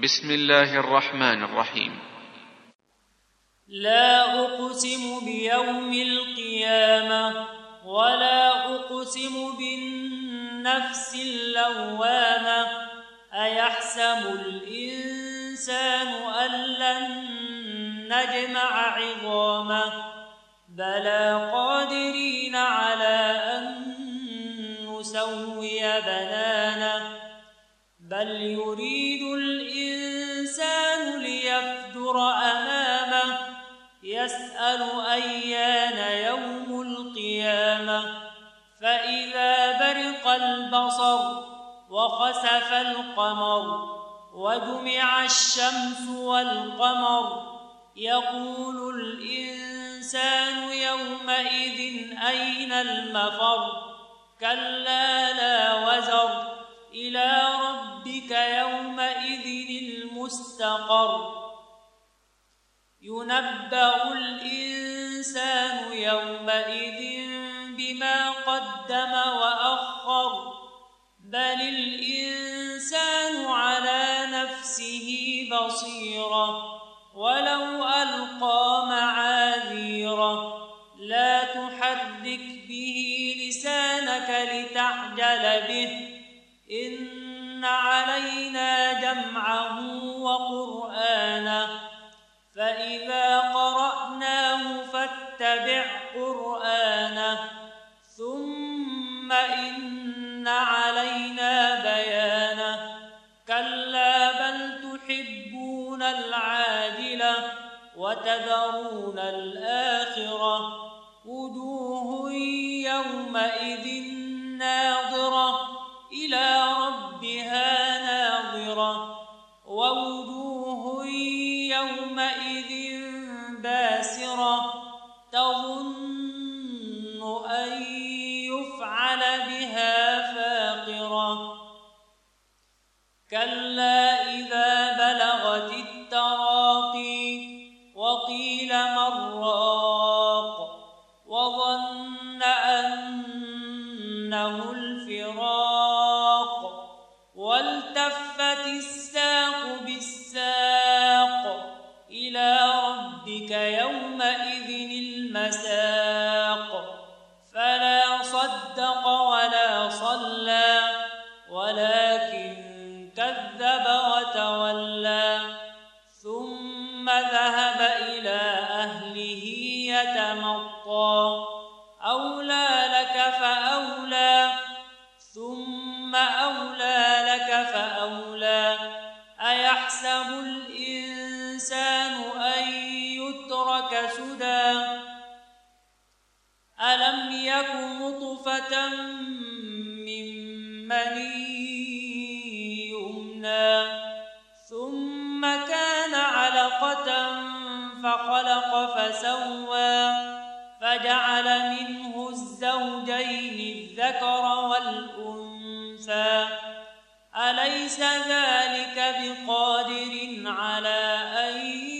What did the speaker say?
بسم الله الرحمن الرحيم. لا أقسم بيوم القيامة ولا أقسم بالنفس اللوامة أيحسب الإنسان أن لن نجمع عظامه بلى قادرين على أن نسوي بنانه بل يريد الإنسان ليفجر أمامه يسأل أيان يوم القيامة فإذا برق البصر وخسف القمر وجمع الشمس والقمر يقول الإنسان يومئذ أين المفر كلا لا وزر إلى ربك يومئذ المستقر ينبأ الإنسان يومئذ بما قدم وأخر بل الإنسان على نفسه بصيرة ولو ألقى معاذيره لا تحرك به لسانك لتعجل به إن علينا جمعه وقرآنه فإذا قرأناه فاتبع قرآنه ثم إن علينا بيانه كلا بل تحبون العاجلة وتذرون الآخرة وجوه يومئذ ناظرة إلى ربها ناظرة ووجوه يومئذ باسرة تظن أن يفعل بها فاقرة كلا إذا بلغت التراقي وقيل من راق وظن أنه الفراق والتفت الساق بالساق إلى ربك يومئذ المساق فلا صدق ولا صلى ولكن كذب وتولى ثم ذهب إلى أهله يتمطى أولى لك فأولى ثم أولى لك فأولى أيحسب الإنسان أن يترك سدى ألم يك نطفة من مني يمنى ثم كان علقة فخلق فسوى فجعل منه الزوجين الذكر والأنثى أليس ذلك بقادر على أن